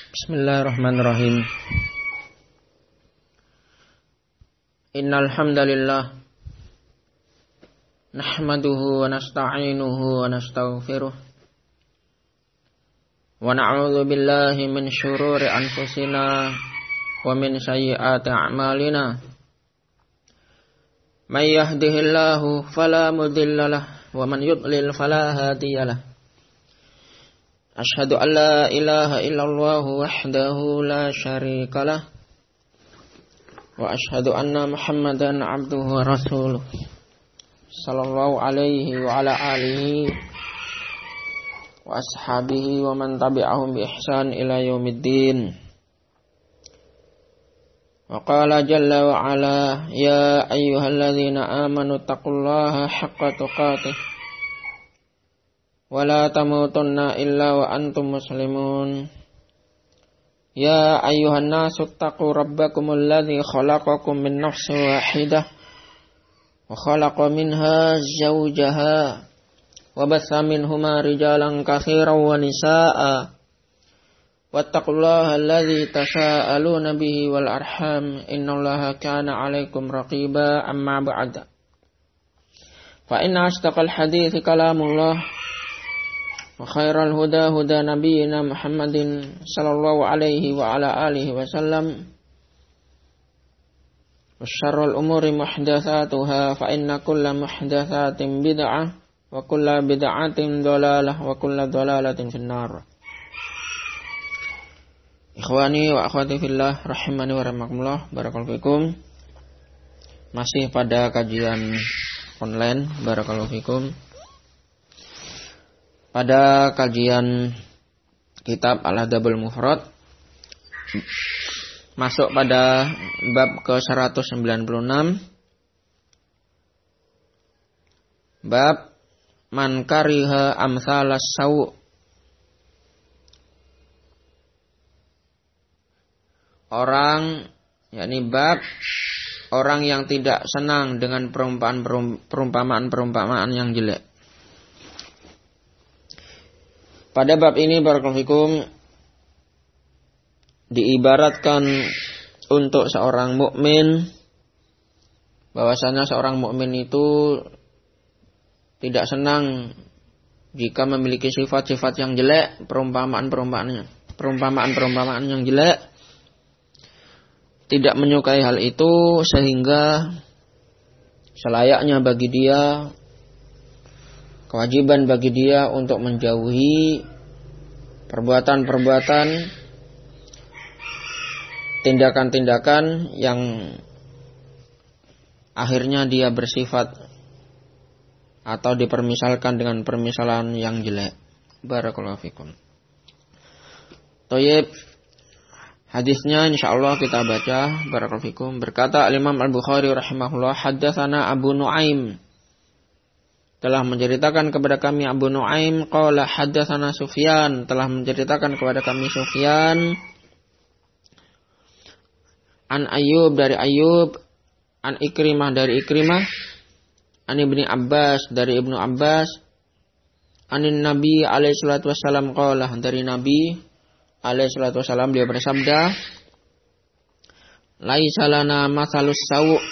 Bismillahirrahmanirrahim. Innal hamdalillah nahmaduhu wa nasta'inuhu wa nastaghfiruh wa na'udzu billahi min syururi anfusina wa min sayyiati a'malina. May yahdihillahu fala mudilla lahu wa man yudlil fala hadiya lahu. Asyhadu an la ilaha illallah wahdahu la syarika lah wa asyhadu anna Muhammadan abduhu wa rasuluh sallallahu alaihi wa ala alihi wa ashabihi wa man tabi'ahum bi ihsan ila yaumiddin. Wa qala jalla wa ala ya ayyuhalladzina amanu taqullaha haqqa tuqatih wala tamutunna illa wa antum muslimun. Ya ayyuhan nasu taqu rabbakumul ladzi khalaqakum min nafsin wahidah wa khalaqa minha zawjaha wa batha minhuma rijalan katsiran wa nisaa'a wattaqullaha alladzi tasaaluna bihi wal arham innallaha kana 'alaikum raqiba. Amma ba'd. Fa inna asdaqal hadiits kalamullah wa khairal huda huda nabiyyina Muhammadin sallallahu alaihi wa ala alihi wasallam wa syarrul umuri muhdatsatuha fa inna kulla muhdatsatin bid'ah wa kulla bid'atin dhalalah wa kulla dhalalatin finnar. Ikhwani wa akhwati fillah rahimani wa rahimakumullah, barakallahu fikum. Masih pada kajian online, barakallahu fikum. Pada kajian kitab Al-Adabul Mufrad, masuk pada bab ke-196, bab man kariha amsalas sawu. Orang, yakni bab orang yang tidak senang dengan perumpamaan-perumpamaan yang jelek. Pada bab ini barakallahu fikum diibaratkan untuk seorang mukmin bahwasanya seorang mukmin itu tidak senang jika memiliki sifat-sifat yang jelek, perumpamaan yang jelek, tidak menyukai hal itu, sehingga selayaknya bagi dia, kewajiban bagi dia untuk menjauhi perbuatan-perbuatan, tindakan-tindakan yang akhirnya dia bersifat atau dipermisalkan dengan permisalan yang jelek. Barakallahu fikum. Thayyib. Hadisnya insyaallah kita baca. Barakallahu fikum. Berkata Imam Al-Bukhari rahimahullah, haddatsana Abu Nuaim, telah menceritakan kepada kami Abu Nuaim, qala haddatsana Sufyan, telah menceritakan kepada kami Sufyan, an Ayyub dari Ayyub, an Ikrimah dari Ikrimah, an Ibnu Abbas dari Ibnu Abbas, anin Nabi alaihi salatu wasallam qala, dari Nabi alaihi salatu wasallam dia bersabda, laisa lana matsalus sawu,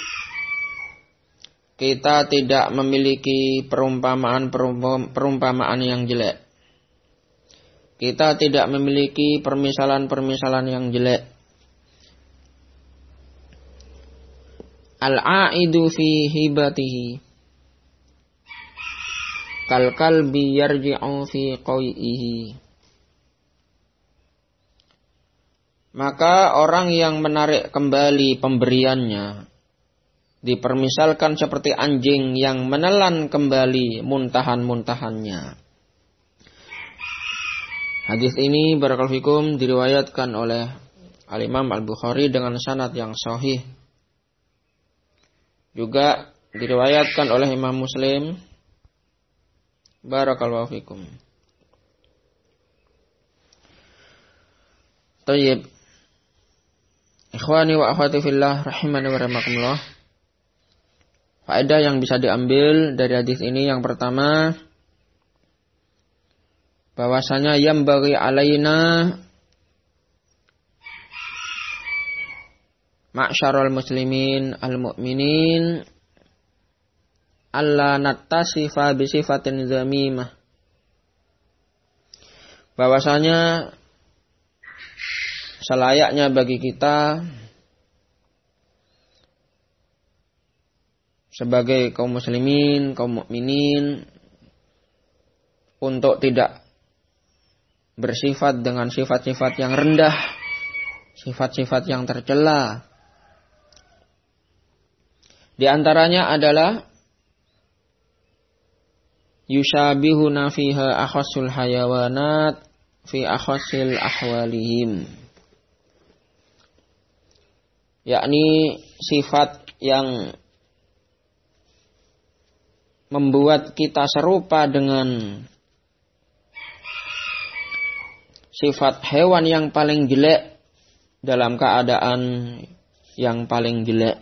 kita tidak memiliki perumpamaan yang jelek. Kita tidak memiliki permisalan yang jelek. Al-aidu fi hibatihi kal kalbi yarji'u fi qai'ihi. Maka orang yang menarik kembali pemberiannya dipermisalkan seperti anjing yang menelan kembali muntahan-muntahannya. Hadis ini barakallahu fikum diriwayatkan oleh Al-Imam Al-Bukhari dengan sanad yang sahih. Juga diriwayatkan oleh Imam Muslim. Barakallahu fikum. Thayyib. Ikhwani wa akhwati fillah rahimani wa rahimakumullah. Faedah yang bisa diambil dari hadis ini yang pertama, bahwasanya yang bagi alaina ma'syarul muslimin al-mu'minin alla nattasifa bi sifatin zamimah. Bahwasanya selayaknya bagi kita sebagai kaum muslimin, kaum mukminin untuk tidak bersifat dengan sifat-sifat yang rendah, sifat-sifat yang tercela. Di antaranya adalah yushabihuna fiha akhassul hayawanat fi akhassil ahwalihim. Yakni sifat yang membuat kita serupa dengan sifat hewan yang paling jelek dalam keadaan yang paling jelek.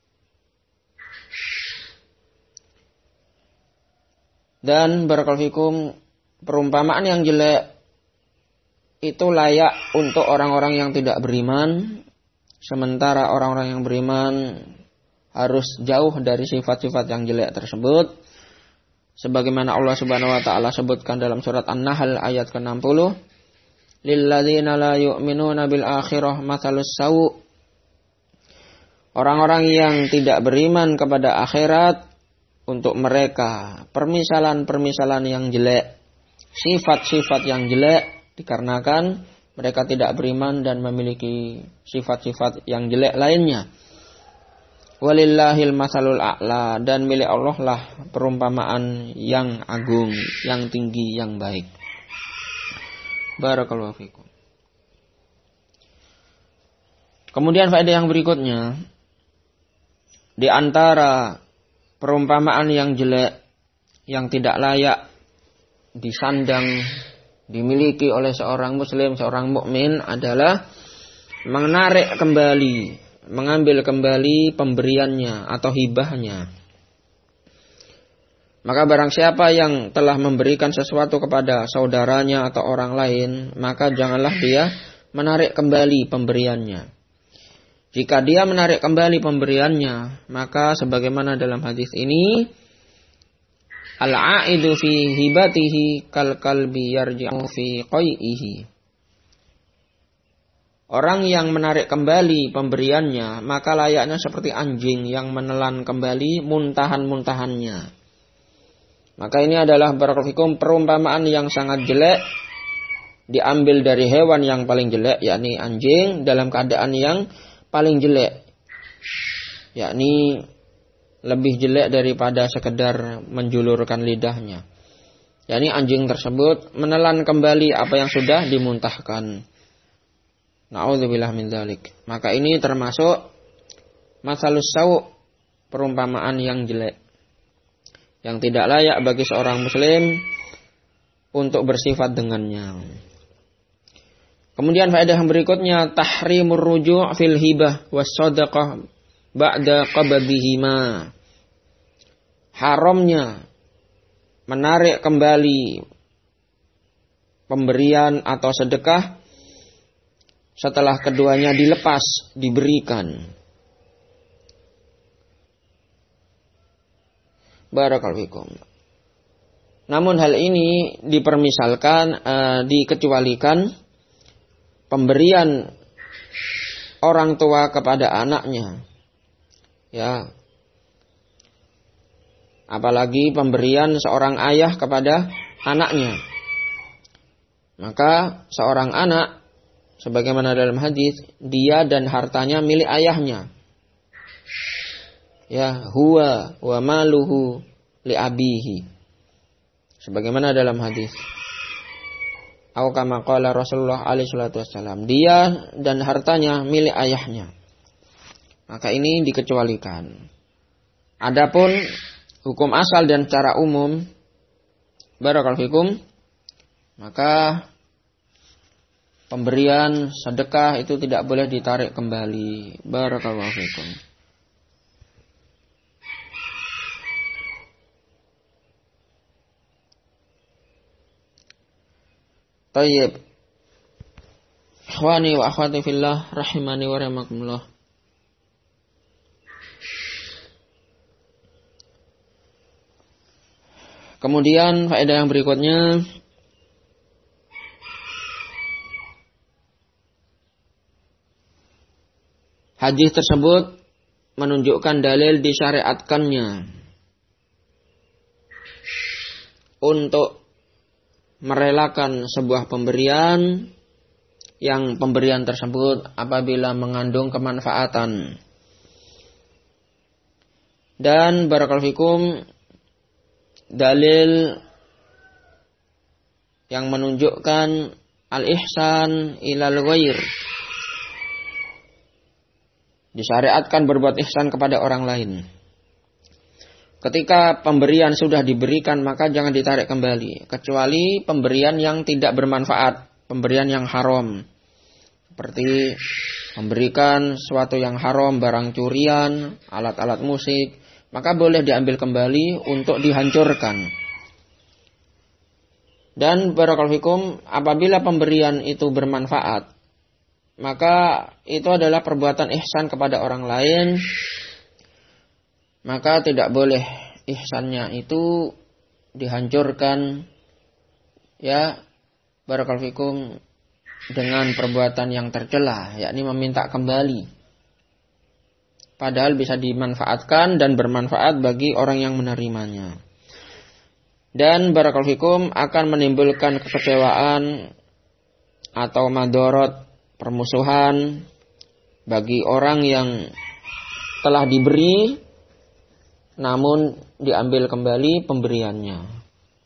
Dan barakallahu fikum, perumpamaan yang jelek itu layak untuk orang-orang yang tidak beriman, sementara orang-orang yang beriman harus jauh dari sifat-sifat yang jelek tersebut. Sebagaimana Allah Subhanahu wa taala sebutkan dalam surat An-Nahl ayat ke-60, lilladzina la yu'minuna bil akhirah matsalus sawu. Orang-orang yang tidak beriman kepada akhirat, untuk mereka permisalan-permisalan yang jelek, sifat-sifat yang jelek, dikarenakan mereka tidak beriman dan memiliki sifat-sifat yang jelek lainnya. Walillahil masalul a'la, dan milik Allah lah perumpamaan yang agung, yang tinggi, yang baik. Barakallahu fikum. Kemudian faedah yang berikutnya, di antara perumpamaan yang jelek, yang tidak layak disandang, dimiliki oleh seorang muslim, seorang mukmin adalah menarik kembali, mengambil kembali pemberiannya atau hibahnya. Maka barang siapa yang telah memberikan sesuatu kepada saudaranya atau orang lain, maka janganlah dia menarik kembali pemberiannya. Jika dia menarik kembali pemberiannya, maka sebagaimana dalam hadis ini, al-a'idu fi hibatihi kal kalbi yarji'u fi qai'ihi. Orang yang menarik kembali pemberiannya, maka layaknya seperti anjing yang menelan kembali muntahan-muntahannya. Maka ini adalah barakallahu fikum perumpamaan yang sangat jelek, diambil dari hewan yang paling jelek, yakni anjing, dalam keadaan yang paling jelek, yakni lebih jelek daripada sekedar menjulurkan lidahnya. Yakni anjing tersebut menelan kembali apa yang sudah dimuntahkan. Na'udzubillah min dzalik. Maka ini termasuk masalus sawu, perumpamaan yang jelek, yang tidak layak bagi seorang muslim untuk bersifat dengannya. Kemudian faedah yang berikutnya, tahrimur ruju' fil hibah was shadaqah ba'da qabdihima. Haramnya menarik kembali pemberian atau sedekah setelah keduanya dilepas, diberikan. Barakallahu fikum. Namun hal ini dipermisalkan, dikecualikan pemberian orang tua kepada anaknya, ya, apalagi pemberian seorang ayah kepada anaknya. Maka seorang anak, sebagaimana dalam hadis, dia dan hartanya milik ayahnya. Ya, huwa wa maluhu li abihi. Sebagaimana dalam hadis. Atau kama qala Rasulullah alaihi salatu wassalam, dia dan hartanya milik ayahnya. Maka ini dikecualikan. Adapun hukum asal dan secara umum, barakallahu fikum, maka pemberian sedekah itu tidak boleh ditarik kembali. Barakallahu fikum. Tayyib. Ikhwani wa akhwati fillah rahimani wa rahimakumullah. Kemudian faedah yang berikutnya, hadis tersebut menunjukkan dalil disyariatkannya untuk merelakan sebuah pemberian yang pemberian tersebut apabila mengandung kemanfaatan. Dan barakallahu fikum, dalil yang menunjukkan al-ihsan ilal ghair, disyariatkan berbuat ihsan kepada orang lain. Ketika pemberian sudah diberikan, maka jangan ditarik kembali, kecuali pemberian yang tidak bermanfaat, pemberian yang haram. Seperti memberikan sesuatu yang haram, barang curian, alat-alat musik, maka boleh diambil kembali untuk dihancurkan. Dan barakallahu fikum, apabila pemberian itu bermanfaat, maka itu adalah perbuatan ihsan kepada orang lain, maka tidak boleh ihsannya itu dihancurkan, ya barakallahu fikum, dengan perbuatan yang tercela, yakni meminta kembali. Padahal bisa dimanfaatkan dan bermanfaat bagi orang yang menerimanya. Dan barakallahu fikum, akan menimbulkan kekecewaan atau madorot, permusuhan bagi orang yang telah diberi namun diambil kembali pemberiannya.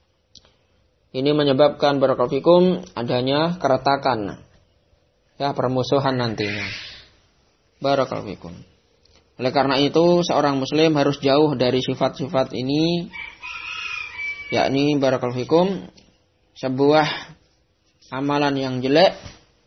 Ini menyebabkan barakallahu fikum adanya keretakan, ya, permusuhan nantinya. Barakallahu fikum. Oleh karena itu seorang muslim harus jauh dari sifat-sifat ini, yakni barakallahu fikum sebuah amalan yang jelek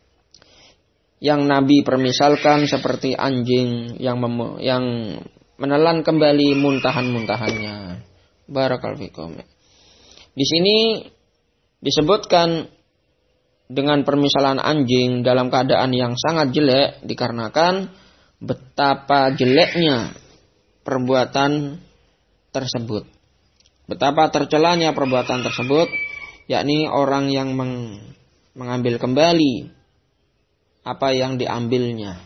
yang Nabi permisalkan seperti anjing yang menelan kembali muntahan-muntahannya. Barakallahu fikum. Di sini disebutkan dengan permisalan anjing dalam keadaan yang sangat jelek dikarenakan betapa jeleknya perbuatan tersebut. Betapa tercelanya perbuatan tersebut, yakni orang yang mengambil kembali apa yang diambilnya.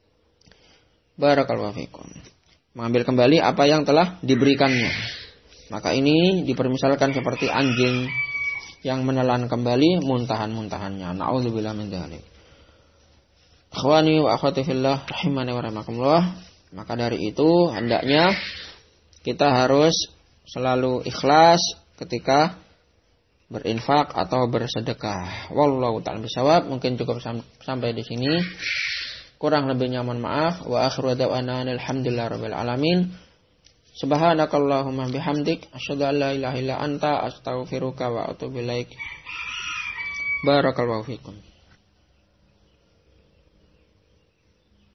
Barakallahu fikum. Mengambil kembali apa yang telah diberikannya. Maka ini dipermisalkan seperti anjing yang menelan kembali muntahan-muntahannya. Na'udzubillah min dzalik. Akhwani wa akhwati fillah rahimani wa rahimakumullah. Maka dari itu hendaknya kita harus selalu ikhlas ketika berinfak atau bersedekah. Wallahu ta'ala bishawab. Mungkin cukup sampai di sini. Kurang lebihnya mohon maaf. Wa akhiru da'wana alhamdulillahirabbil alamin. Subhanakallahumma bihamdik asyhadu an la ilaha illa anta astaghfiruka wa atubu ilaik. Barakallahu fikum.